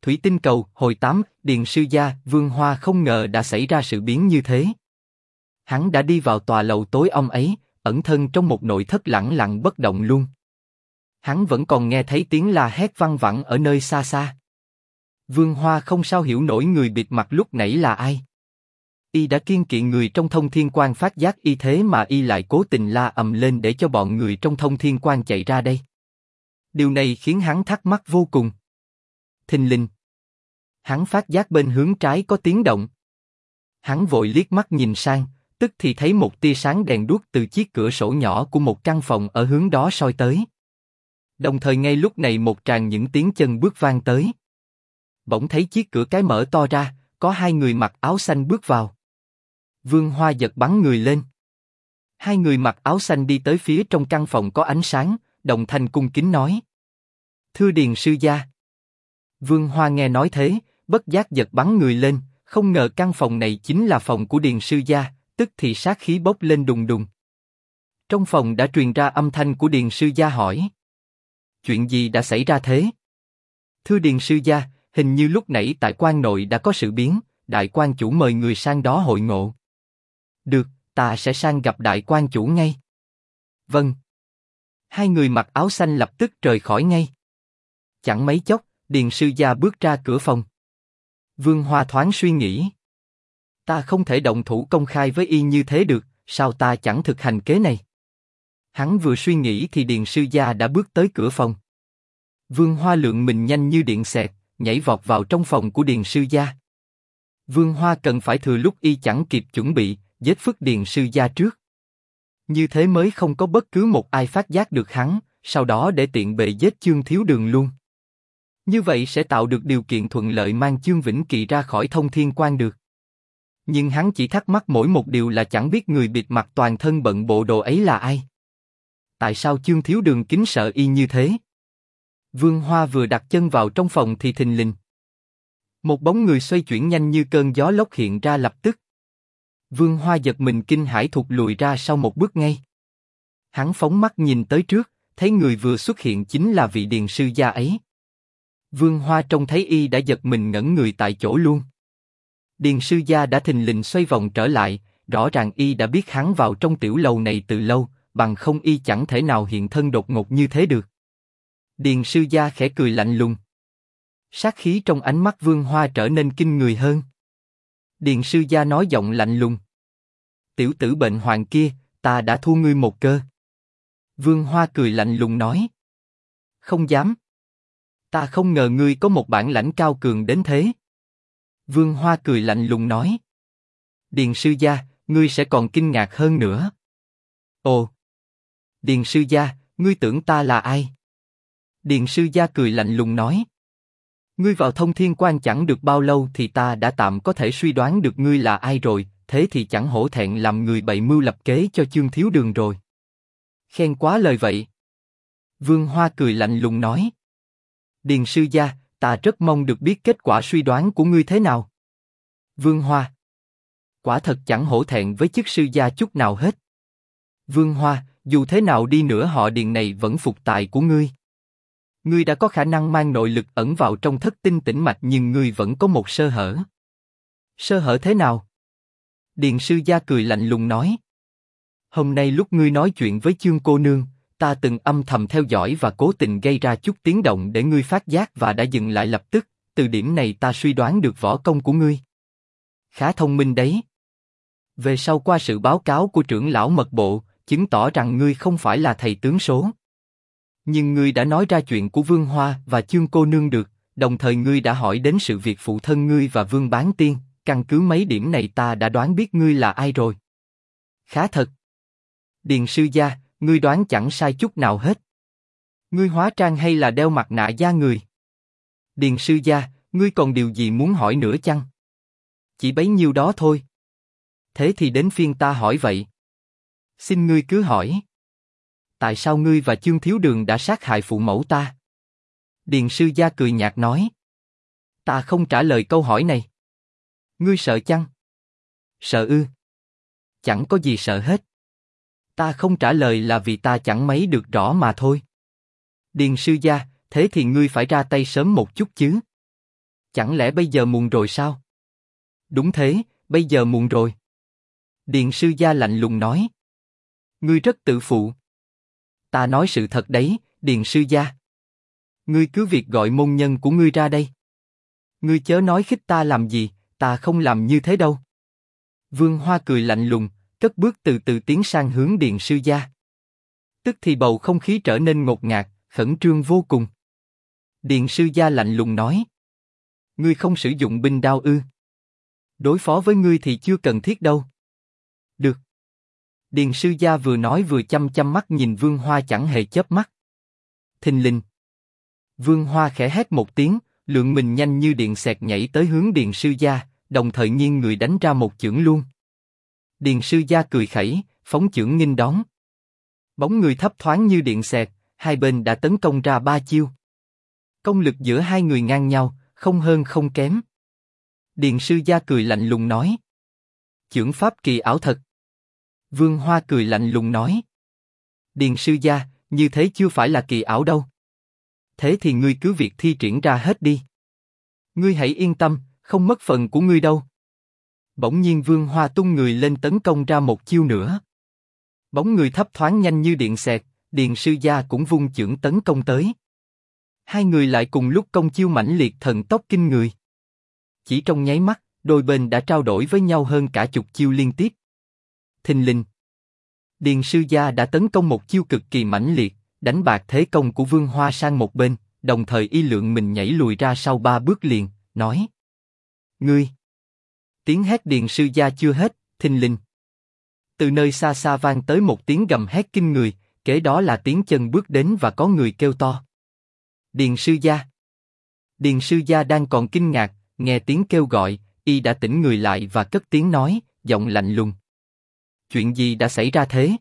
Thủy Tinh Cầu, hồi 8, Điền sư gia, Vương Hoa không ngờ đã xảy ra sự biến như thế. Hắn đã đi vào tòa lầu tối om ấy, ẩn thân trong một nội thất lẳng lặng bất động luôn. Hắn vẫn còn nghe thấy tiếng la hét văng vẳng ở nơi xa xa. Vương Hoa không sao hiểu nổi người bịt mặt lúc nãy là ai. Y đã kiêng kỵ người trong Thông Thiên Quan phát giác y thế mà y lại cố tình la ầm lên để cho bọn người trong Thông Thiên Quan chạy ra đây. Điều này khiến hắn thắc mắc vô cùng. Thình lình, hắn phát giác bên hướng trái có tiếng động. Hắn vội liếc mắt nhìn sang, tức thì thấy một tia sáng đèn đuốc từ chiếc cửa sổ nhỏ của một căn phòng ở hướng đó soi tới. Đồng thời ngay lúc này một tràng những tiếng chân bước vang tới. Bỗng thấy chiếc cửa cái mở to ra, có hai người mặc áo xanh bước vào. Vương Hoa giật bắn người lên. Hai người mặc áo xanh đi tới phía trong căn phòng có ánh sáng, đồng thanh cung kính nói: "Thưa Điền sư gia." Vương Hoa nghe nói thế, bất giác giật bắn người lên, không ngờ căn phòng này chính là phòng của Điền sư gia, tức thì sát khí bốc lên đùng đùng. Trong phòng đã truyền ra âm thanh của Điền sư gia hỏi: "Chuyện gì đã xảy ra thế?" "Thưa Điền sư gia, hình như lúc nãy tại quan nội đã có sự biến, đại quan chủ mời người sang đó hội ngộ." "Được, ta sẽ sang gặp đại quan chủ ngay." "Vâng." Hai người mặc áo xanh lập tức rời khỏi ngay. Chẳng mấy chốc, Điền sư gia bước ra cửa phòng. Vương Hoa thoáng suy nghĩ. Ta không thể động thủ công khai với y như thế được, sao ta chẳng thực hành kế này? Hắn vừa suy nghĩ thì Điền sư gia đã bước tới cửa phòng. Vương Hoa lượn mình nhanh như điện xẹt, nhảy vọt vào trong phòng của Điền sư gia. Vương Hoa cần phải thừa lúc y chẳng kịp chuẩn bị, giết phức Điền sư gia trước. Như thế mới không có bất cứ một ai phát giác được hắn, sau đó để tiện bề giết Chương Thiếu Đường luôn. Như vậy sẽ tạo được điều kiện thuận lợi mang Chương Vĩnh Kỳ ra khỏi Thông Thiên Quan được. Nhưng hắn chỉ thắc mắc mỗi một điều là chẳng biết người bịt mặt toàn thân bận bộ đồ ấy là ai. Tại sao Chương Thiếu Đường kính sợ y như thế? Vương Hoa vừa đặt chân vào trong phòng thì thình lình, một bóng người xoay chuyển nhanh như cơn gió lốc hiện ra lập tức. Vương Hoa giật mình kinh hãi thụt lùi ra sau một bước ngay. Hắn phóng mắt nhìn tới trước, thấy người vừa xuất hiện chính là vị Điền sư gia ấy. Vương Hoa trông thấy y đã giật mình ngẩn người tại chỗ luôn. Điền sư gia đã thình lình xoay vòng trở lại, rõ ràng y đã biết hắn vào trong tiểu lầu này từ lâu, bằng không y chẳng thể nào hiện thân đột ngột như thế được. Điền sư gia khẽ cười lạnh lùng. Sát khí trong ánh mắt Vương Hoa trở nên kinh người hơn. Điền sư gia nói giọng lạnh lùng: "Tiểu tử bệnh hoạn kia, ta đã thua ngươi một cơ." Vương Hoa cười lạnh lùng nói: "Không dám. Ta không ngờ ngươi có một bản lãnh cao cường đến thế." Vương Hoa cười lạnh lùng nói: "Điền sư gia, ngươi sẽ còn kinh ngạc hơn nữa." "Ồ, Điền sư gia, ngươi tưởng ta là ai?" Điền sư gia cười lạnh lùng nói: "Ngươi vào Thông Thiên Quan chẳng được bao lâu thì ta đã tạm có thể suy đoán được ngươi là ai rồi, thế thì chẳng hổ thẹn làm người bày mưu lập kế cho Chương Thiếu Đường rồi." "Khen quá lời vậy." Vương Hoa cười lạnh lùng nói: "Điền sư gia, ta rất mong được biết kết quả suy đoán của ngươi thế nào." Vương Hoa: "Quả thật chẳng hổ thẹn với chức sư gia chút nào hết." Vương Hoa: "Dù thế nào đi nữa họ Điền này vẫn phục tài của ngươi. Ngươi đã có khả năng mang nội lực ẩn vào trong thất tinh tĩnh mạch nhưng ngươi vẫn có một sơ hở." "Sơ hở thế nào?" Điền sư gia cười lạnh lùng nói: "Hôm nay lúc ngươi nói chuyện với Chương cô nương, ta từng âm thầm theo dõi và cố tình gây ra chút tiếng động để ngươi phát giác và đã dừng lại lập tức, từ điểm này ta suy đoán được võ công của ngươi. Khá thông minh đấy. Về sau qua sự báo cáo của trưởng lão mật bộ, chứng tỏ rằng ngươi không phải là thầy tướng số. Nhưng ngươi đã nói ra chuyện của Vương Hoa và Chương cô nương được, đồng thời ngươi đã hỏi đến sự việc phụ thân ngươi và Vương Bán Tiên, căn cứ mấy điểm này ta đã đoán biết ngươi là ai rồi." "Khá thật. Điền sư gia, ngươi đoán chẳng sai chút nào hết. Ngươi hóa trang hay là đeo mặt nạ da người?" "Điền sư gia, ngươi còn điều gì muốn hỏi nữa chăng?" "Chỉ bấy nhiêu đó thôi." "Thế thì đến phiên ta hỏi vậy." "Xin ngươi cứ hỏi. Tại sao ngươi và Chương Thiếu Đường đã sát hại phụ mẫu ta?" Điền sư gia cười nhạt nói: "Ta không trả lời câu hỏi này." "Ngươi sợ chăng?" "Sợ ư? Chẳng có gì sợ hết. Ta không trả lời là vì ta chẳng mấy được rõ mà thôi." "Điền sư gia, thế thì ngươi phải ra tay sớm một chút chứ." Chẳng lẽ bây giờ muộn rồi sao? Đúng thế, bây giờ muộn rồi. Điền sư gia lạnh lùng nói. Ngươi rất tự phụ. Ta nói sự thật đấy, Điền sư gia. Ngươi cứ việc gọi môn nhân của ngươi ra đây. Ngươi chớ nói khích ta làm gì, ta không làm như thế đâu. Vương Hoa cười lạnh lùng, cất bước từ từ tiến sang hướng Điền sư gia. Tức thì bầu không khí trở nên ngột ngạt, khẩn trương vô cùng. Điền sư gia lạnh lùng nói. Ngươi không sử dụng binh đao ư? Đối phó với ngươi thì chưa cần thiết đâu. Được. Điền sư gia vừa nói vừa chăm chăm mắt nhìn Vương Hoa chẳng hề chớp mắt. Thình lình. Vương Hoa khẽ hét một tiếng, lượng mình nhanh như điện xẹt nhảy tới hướng Điền sư gia, đồng thời nghiêng người đánh ra một chưởng luôn. Điền sư gia cười khẩy, phóng chưởng nghênh đón. Bóng người thấp thoáng như điện xẹt, hai bên đã tấn công ra 3 chiêu. Công lực giữa hai người ngang nhau, không hơn không kém. Điền sư gia cười lạnh lùng nói. Chưởng pháp kỳ ảo thật. Vương Hoa cười lạnh lùng nói. Điền sư gia, như thế chưa phải là kỳ ảo đâu. Thế thì ngươi cứ việc thi triển ra hết đi. Ngươi hãy yên tâm, không mất phần của ngươi đâu. Bỗng nhiên Vương Hoa tung người lên tấn công ra một chiêu nữa. Bóng người thấp thoáng nhanh như điện xẹt, Điền sư gia cũng vung chưởng tấn công tới. Hai người lại cùng lúc công chiêu mãnh liệt thần tốc kinh người. Chỉ trong nháy mắt, đôi bên đã trao đổi với nhau hơn cả chục chiêu liên tiếp. Thình lình. Điền sư gia đã tấn công một chiêu cực kỳ mãnh liệt, đánh bạc thế công của Vương Hoa sang một bên, đồng thời y lượng mình nhảy lùi ra sau 3 bước liền, nói. Ngươi! Tiếng hét Điền sư gia chưa hết, thình lình. Từ nơi xa xa vang tới một tiếng gầm hét kinh người, kế đó là tiếng chân bước đến và có người kêu to. Điền sư gia! Điền sư gia đang còn kinh ngạc, nghe tiếng kêu gọi, y đã tỉnh người lại và cất tiếng nói, giọng lạnh lùng. Chuyện gì đã xảy ra thế?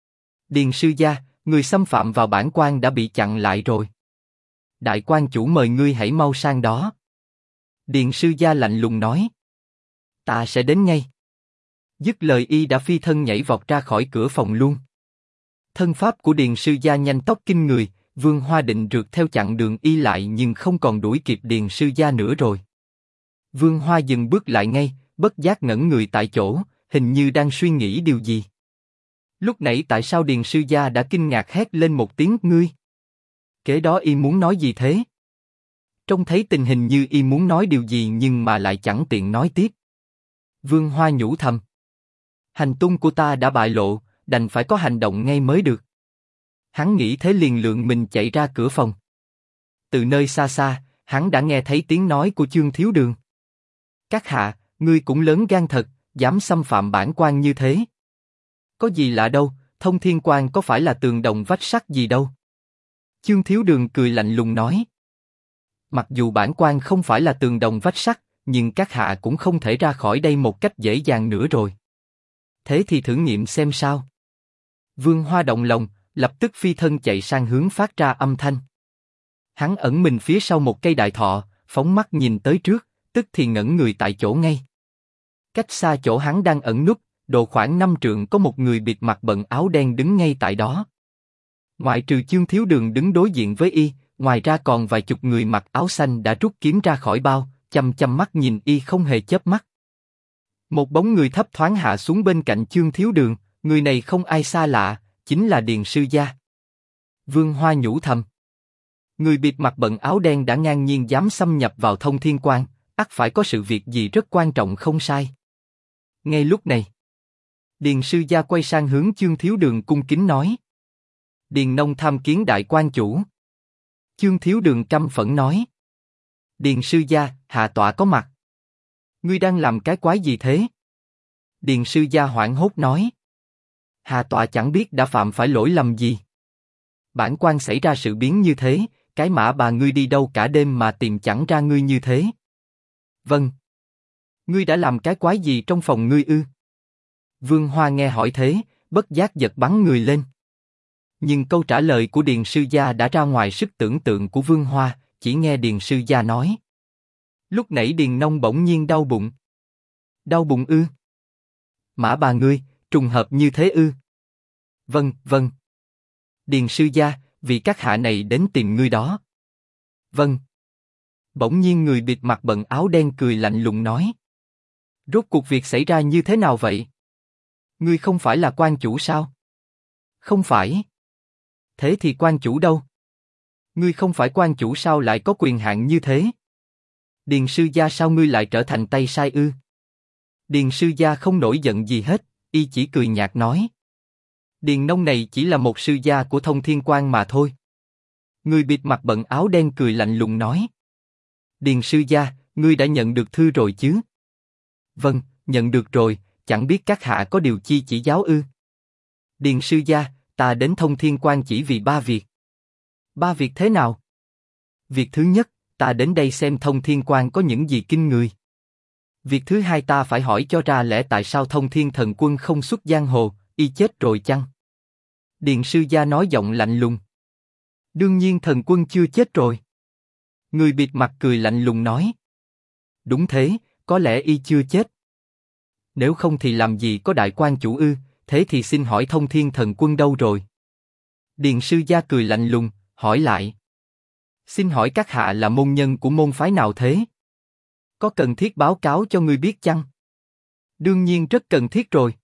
Điền sư gia, người xâm phạm vào bản quan đã bị chặn lại rồi. Đại quan chủ mời ngươi hãy mau sang đó. Điền sư gia lạnh lùng nói. Ta sẽ đến ngay. Dứt lời y đã phi thân nhảy vọt ra khỏi cửa phòng luôn. Thân pháp của Điền sư gia nhanh tốc kinh người, Vương Hoa định rượt theo chặn đường y lại nhưng không còn đuổi kịp Điền sư gia nữa rồi. Vương Hoa dừng bước lại ngay, bất giác ngẩn người tại chỗ, hình như đang suy nghĩ điều gì. Lúc nãy tại sao Điền sư gia đã kinh ngạc hét lên một tiếng ngươi? Kế đó y muốn nói gì thế? Trông thấy tình hình như y muốn nói điều gì nhưng mà lại chẳng tiện nói tiếp. Vương Hoa nhủ thầm. Hành tung của ta đã bại lộ, đành phải có hành động ngay mới được. Hắn nghĩ thế liền lượng mình chạy ra cửa phòng. Từ nơi xa xa, hắn đã nghe thấy tiếng nói của Chương Thiếu Đường. Các hạ, ngươi cũng lớn gan thật, dám xâm phạm bản quan như thế. Có gì lạ đâu, Thông Thiên Quan có phải là tường đồng vách sắt gì đâu. Chương Thiếu Đường cười lạnh lùng nói. Mặc dù bản quan không phải là tường đồng vách sắt, nhưng các hạ cũng không thể ra khỏi đây một cách dễ dàng nữa rồi. Thế thì thử nghiệm xem sao. Vương Hoa động lòng, lập tức phi thân chạy sang hướng phát ra âm thanh. Hắn ẩn mình phía sau một cây đại thọ, phóng mắt nhìn tới trước, tức thì ngẩn người tại chỗ ngay. Cách xa chỗ hắn đang ẩn núp, độ khoảng 5 trượng có một người bịt mặt bận áo đen đứng ngay tại đó. Ngoại trừ Chương Thiếu Đường đứng đối diện với y, ngoài ra còn vài chục người mặc áo xanh đã rút kiếm ra khỏi bao, chăm chăm mắt nhìn y không hề chớp mắt. Một bóng người thấp thoáng hạ xuống bên cạnh Chương Thiếu Đường, người này không ai xa lạ, chính là Điền sư gia. Vương Hoa nhủ thầm. Người bịt mặt bận áo đen đã ngang nhiên dám xâm nhập vào Thông Thiên Quan, ắt phải có sự việc gì rất quan trọng không sai. Ngay lúc này, Điền sư gia quay sang hướng Chương Thiếu Đường cung kính nói. Điền nông tham kiến đại quan chủ. Chương Thiếu Đường căm phẫn nói. Điền sư gia, hạ tọa có mặt. Ngươi đang làm cái quái gì thế? Điền sư gia hoảng hốt nói. Hạ tọa chẳng biết đã phạm phải lỗi lầm gì. Bản quan xảy ra sự biến như thế, cái mã bà ngươi đi đâu cả đêm mà tìm chẳng ra ngươi như thế. Vâng. Ngươi đã làm cái quái gì trong phòng ngươi ư? Vương Hoa nghe hỏi thế, bất giác giật bắn người lên. Nhưng câu trả lời của Điền sư gia đã ra ngoài sức tưởng tượng của Vương Hoa, chỉ nghe Điền sư gia nói. Lúc nãy Điền nông bỗng nhiên đau bụng. Đau bụng ư? Mã bà ngươi, trùng hợp như thế ư? Vâng, vâng. Điền sư gia, vì các hạ này đến tìm ngươi đó. Vâng. Bỗng nhiên người bịt mặt bận áo đen cười lạnh lùng nói. Rốt cuộc việc xảy ra như thế nào vậy? Ngươi không phải là quan chủ sao? Không phải. Thế thì quan chủ đâu? Ngươi không phải quan chủ sao lại có quyền hạn như thế? Điền sư gia sao ngươi lại trở thành tay sai ư? Điền sư gia không nổi giận gì hết, y chỉ cười nhạt nói. Điền nông này chỉ là một sư gia của Thông Thiên Quan mà thôi. Người bịt mặt bận áo đen cười lạnh lùng nói. Điền sư gia, ngươi đã nhận được thư rồi chứ? Vâng, nhận được rồi, chẳng biết các hạ có điều chi chỉ giáo ư? Điền sư gia, ta đến Thông Thiên Quan chỉ vì 3 việc. 3 việc thế nào? Việc thứ nhất, ta đến đây xem Thông Thiên Quan có những gì kinh người. Việc thứ hai, ta phải hỏi cho ra lẽ tại sao Thông Thiên Thần Quân không xuất giang hồ, y chết rồi chăng? Điền sư gia nói giọng lạnh lùng. Đương nhiên thần quân chưa chết rồi. Người bịt mặt cười lạnh lùng nói. Đúng thế, có lẽ y chưa chết. Nếu không thì làm gì có đại quan chủ ư, thế thì xin hỏi Thông Thiên Thần Quân đâu rồi? Điền sư gia cười lạnh lùng, hỏi lại. Xin hỏi các hạ là môn nhân của môn phái nào thế? Có cần thiết báo cáo cho ngươi biết chăng? Đương nhiên rất cần thiết rồi.